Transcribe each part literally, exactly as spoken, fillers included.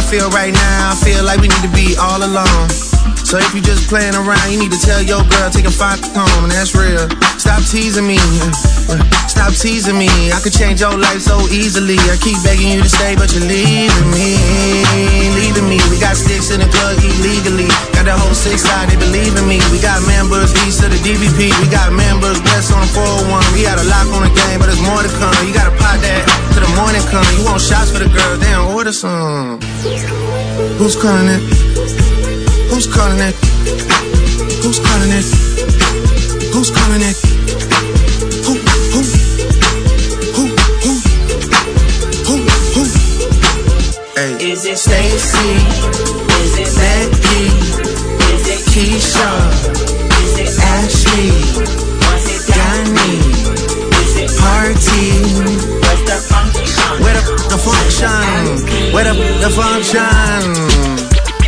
feel right now, I feel like we need to be all alone. So if you just playing around, you need to tell your girl, take a five home, and that's real. Stop teasing me, stop teasing me. I could change your life so easily. I keep begging you to stay, but you're leaving me, leaving me. We got sticks in the club illegally. Got the whole six side, they believe in me. We got members east of the D V P. We got members west on the four oh one. We got a lock on the game, but there's more to come. You gotta pot that till the morning come. You want shots for the girls, then order some. Who's calling it? Who's calling it? Who's calling it? Who's calling it? Who, who, who, who, who, who? Hey. Is it Stacy? Is it Becky? Is it Keisha? Is it Ashley? Was it Danny? Is it Party? Where's the function? Where the, the function? Where the, the function?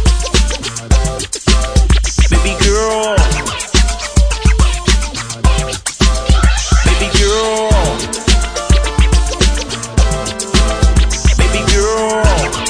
Baby girl, baby girl, baby girl,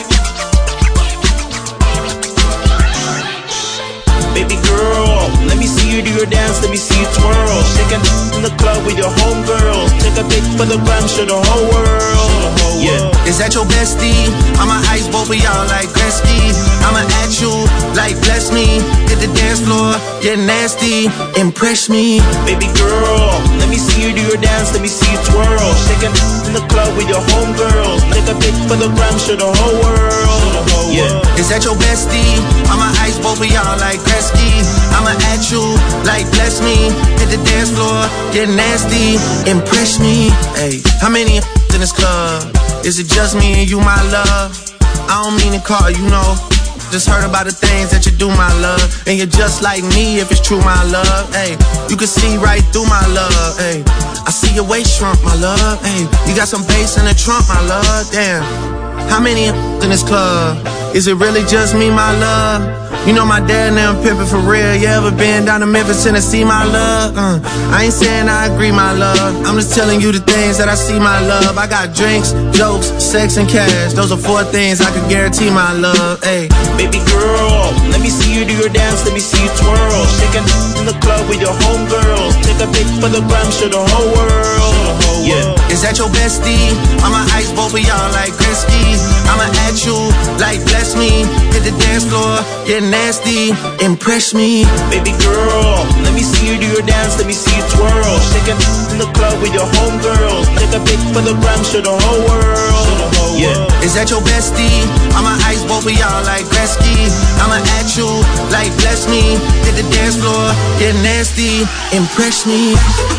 baby girl. Let me see you do your dance, let me see you twirl. Shake it in the club with your homegirls. Take a pic for the gram, show the whole world. Yeah. Is that your bestie? I'ma ice both of y'all like Gretzky. I'ma at you like bless me. Hit the dance floor, get nasty, impress me. Baby girl, let me see you do your dance, let me see you twirl. Shake it in the club with your homegirls. Take a pic for the gram, show the whole world. Yeah. Is that your bestie? I'ma ice both of y'all like Gretzky. I'ma at you like bless me. Hit the dance floor, get nasty, impress me. Hey, how many in this club? Is it just me and you, my love? I don't mean to call you, know. Just heard about the things that you do, my love. And you're just like me if it's true, my love. Hey, you can see right through my love. Hey, I see your waist shrunk, my love. Hey, you got some bass in the trunk, my love. Damn, how many in this club? Is it really just me, my love? You know my dad now pimpin' for real. You ever been down to Memphis, Tennessee, my love? Uh, I ain't saying I agree, my love. I'm just telling you the things that I see, my love. I got drinks, jokes, sex, and cash. Those are four things I can guarantee, my love. Hey, baby girl, let me see you do your dance, let me see you twirl. Shaking in the club with your homegirls. Take a pic for the gram, show the whole world. Yeah. Is that your bestie? I'ma ice both of y'all like Gretzky. I'ma at you like bless me. Hit the dance floor, get nasty, impress me. Baby girl, let me see you do your dance, let me see you twirl. Shaking in the club with your homegirls. Take a pic for the gram, show the whole world. Yeah. Is that your bestie? I'ma ice both of y'all like Gretzky. I'ma at you like bless me. Hit the dance floor, get nasty, impress me.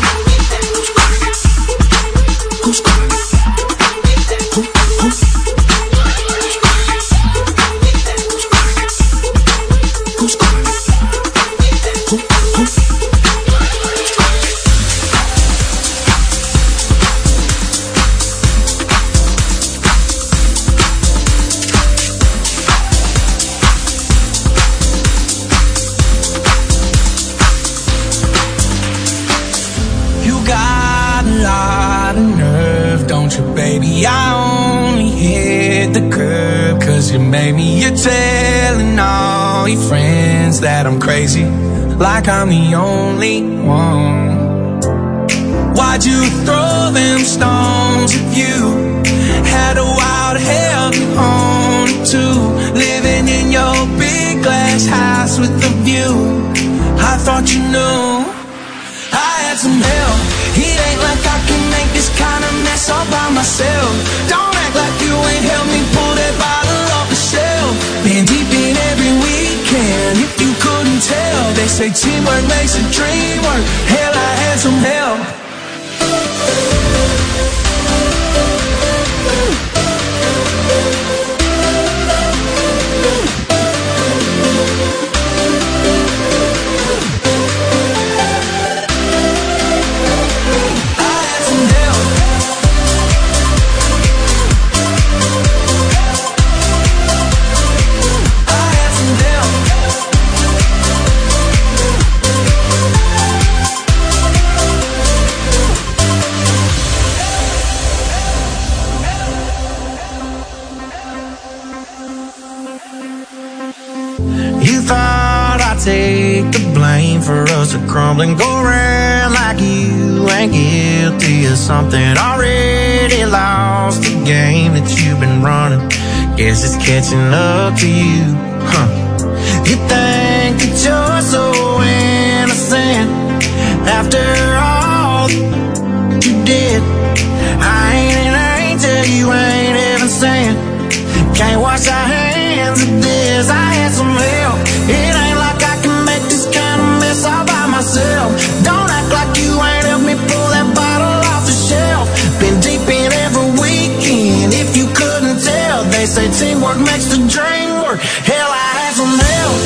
Who's calling it? Who, who? Who's calling it? Who, who? You got a lot of nerve, don't you, baby? I only hit the curb 'cause you made me. You're telling all your friends that I'm crazy, like I'm the only one. Why'd you throw them stones if you had a wild hell to own to? Living in your big glass house with a view, I thought you knew I had some help. It ain't like I can make this kind of mess all by myself. Don't act like you ain't helped me pull that bottle off the shelf. Been deep in every weekend, if you couldn't tell. They say teamwork makes a dream work. Hell, I had some help. for us to crumble and go around like you ain't guilty of something already lost. The game that you've been running, guess it's catching up to you, huh? You think that you're so innocent after all you did. I ain't an angel, you ain't even saying. Can't wash our hands of this. I had some help. It ain't like I can make this kind of mess all by myself. Don't act like you ain't helped me pull that bottle off the shelf. Been deep in every weekend, if you couldn't tell. They say teamwork makes the dream work. Hell, I had some help.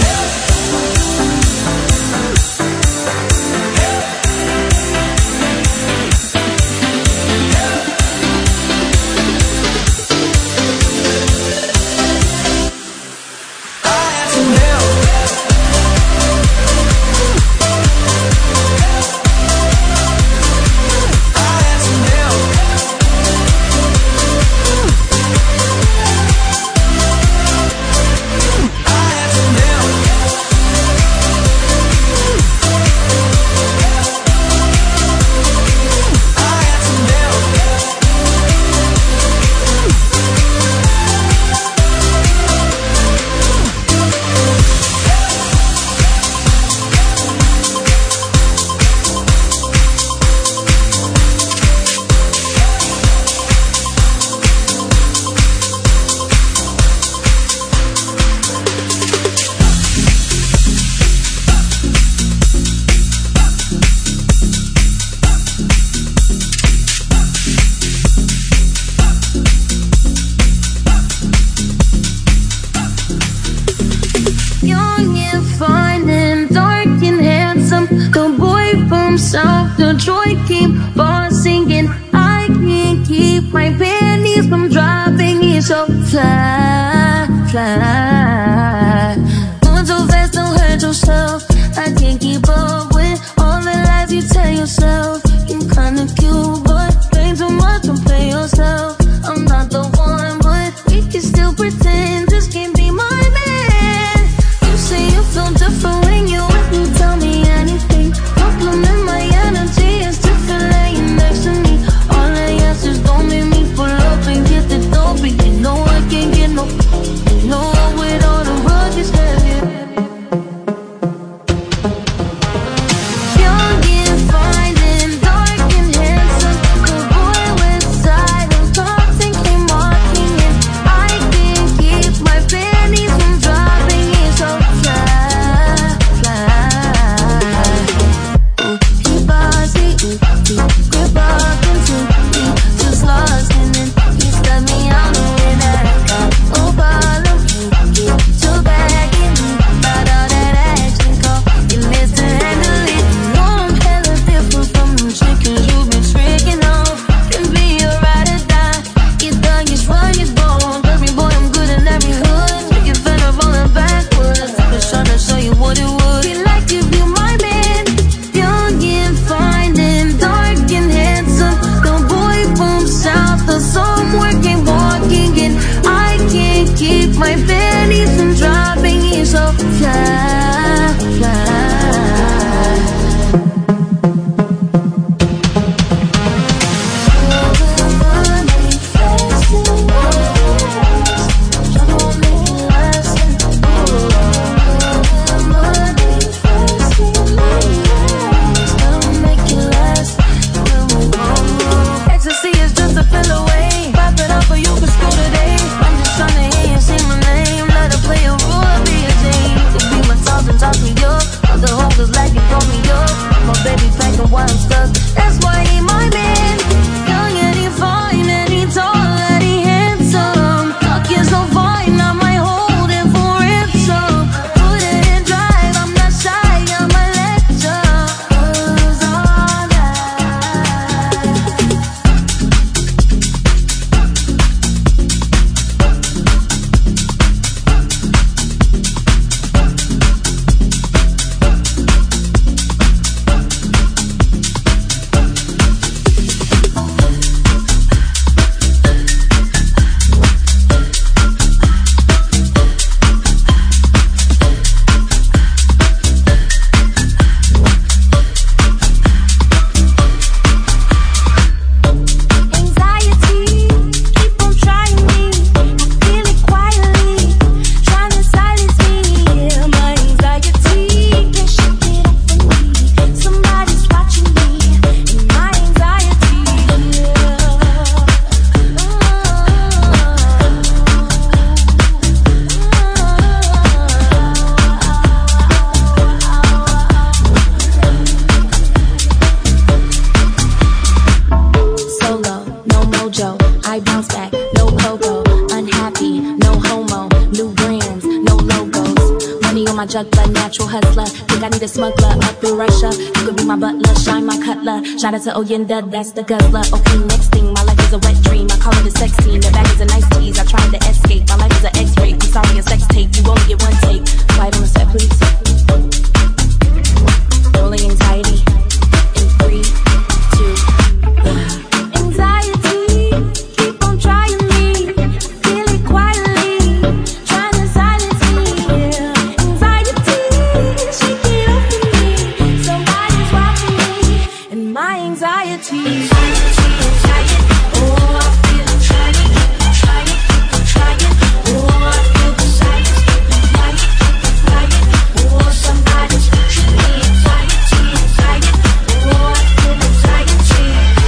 Young and fine and I bounce back, no pogo. Unhappy, no homo. New brands, no logos. Money on my juggler, natural hustler. Think I need a smuggler up in Russia. You could be my butler, shine my cutler. Shout out to Oyenda, that's the guzzler. Okay, next thing, my life is a wet dream. I call it a sex scene, the bag is a nice tease. I tried to escape, my life is an X-ray. I'm sorry, a sex tape, you only get one take. Quiet on the set, please. Rolling anxiety in three, two, one. Anxiety, keep on trying me. Feel it quietly, trying to silence me. Yeah. Anxiety, she get up in me. Somebody's watching me, and my anxiety. Anxiety, anxiety, oh, I feel it trying, trying, trying. Oh, I feel the silence, quiet, quiet. Oh, somebody's watching me. Anxiety, anxiety, oh, I feel anxiety.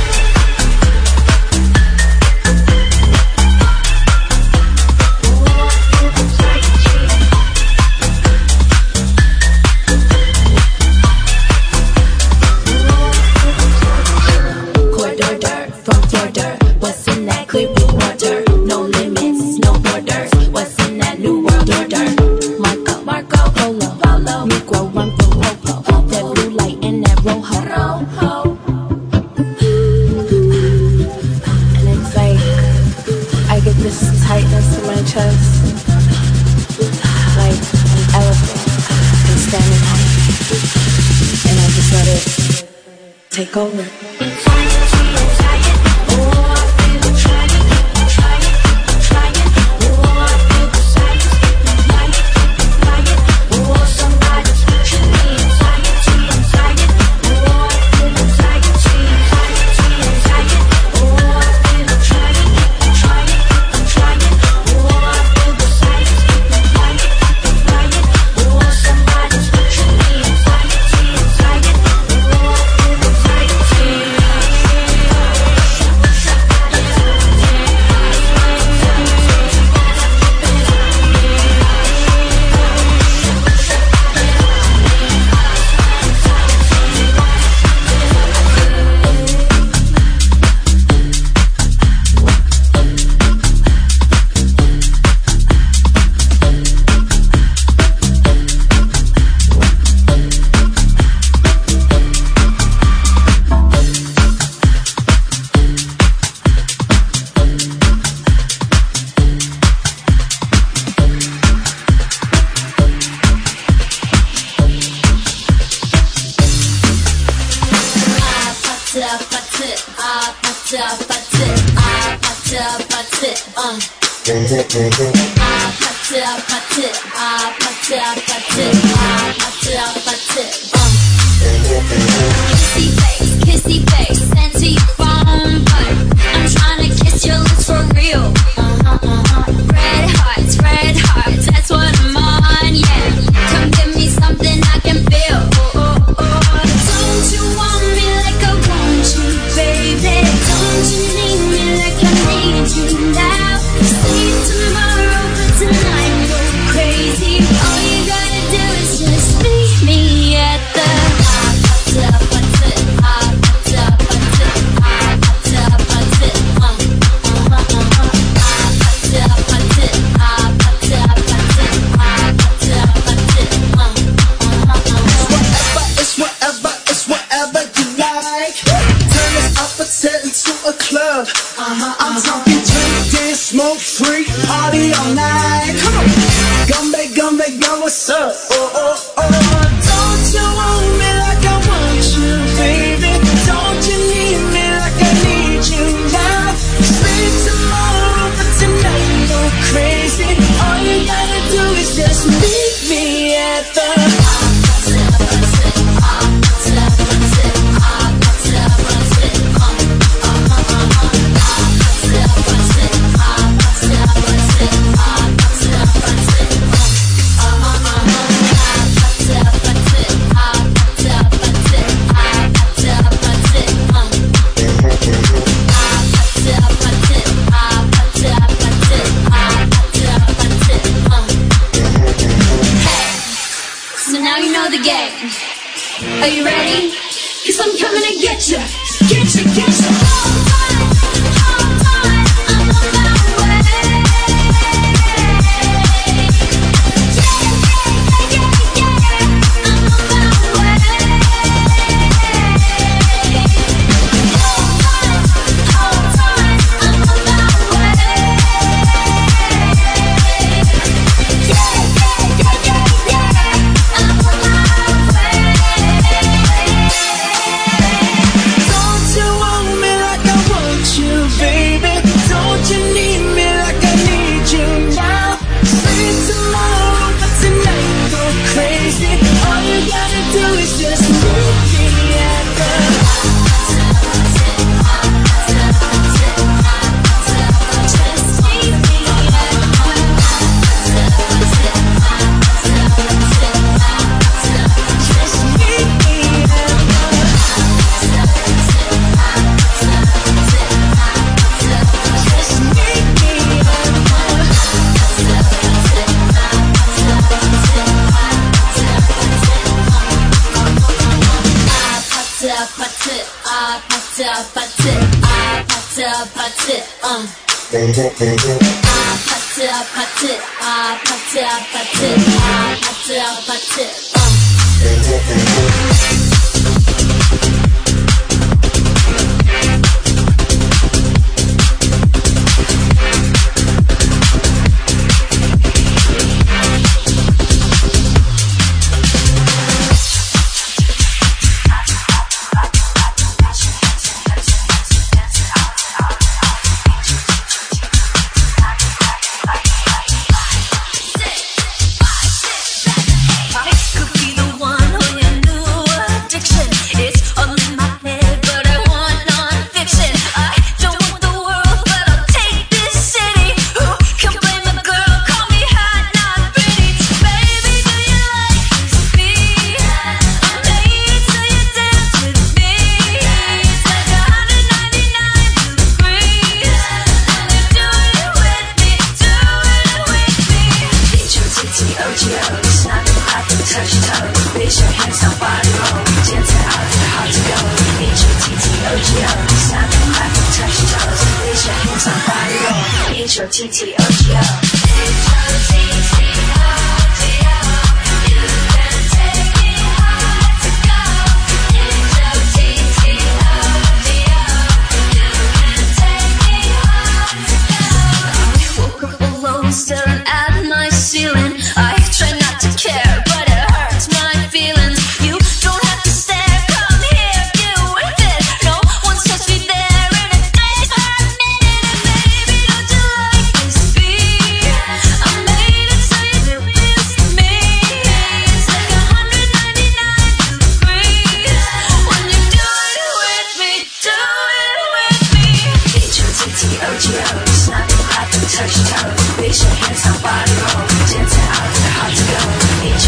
Corridor from Florida, what's in that clear blue water? No limits, no borders. What's in that new world order? Marco, Marco, Polo, Polo, Negro, run from Popo. That blue light and that rojo. And it's like I get this tightness in my chest, like an elephant and standing on it, and I just let it take over. Are you ready? 'Cause I'm coming to get you, get you, get you all night, all night. 아파트 어 아파트 아파트 아파트 아파트 아파트 아파트 어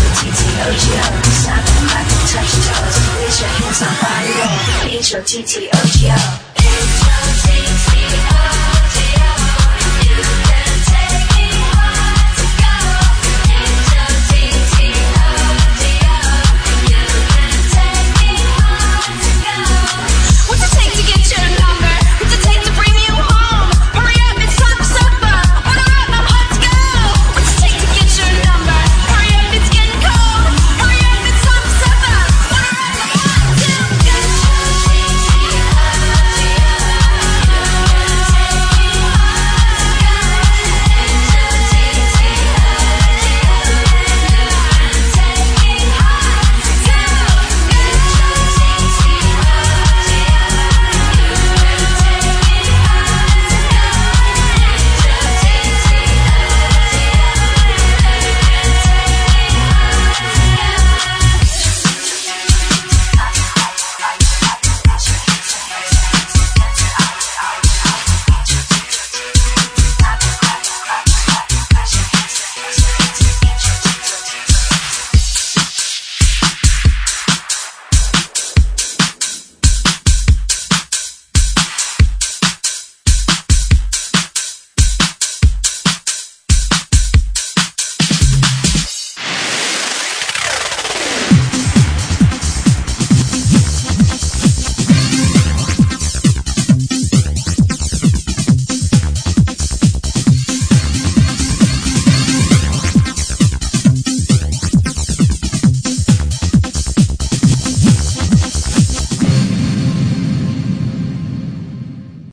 T T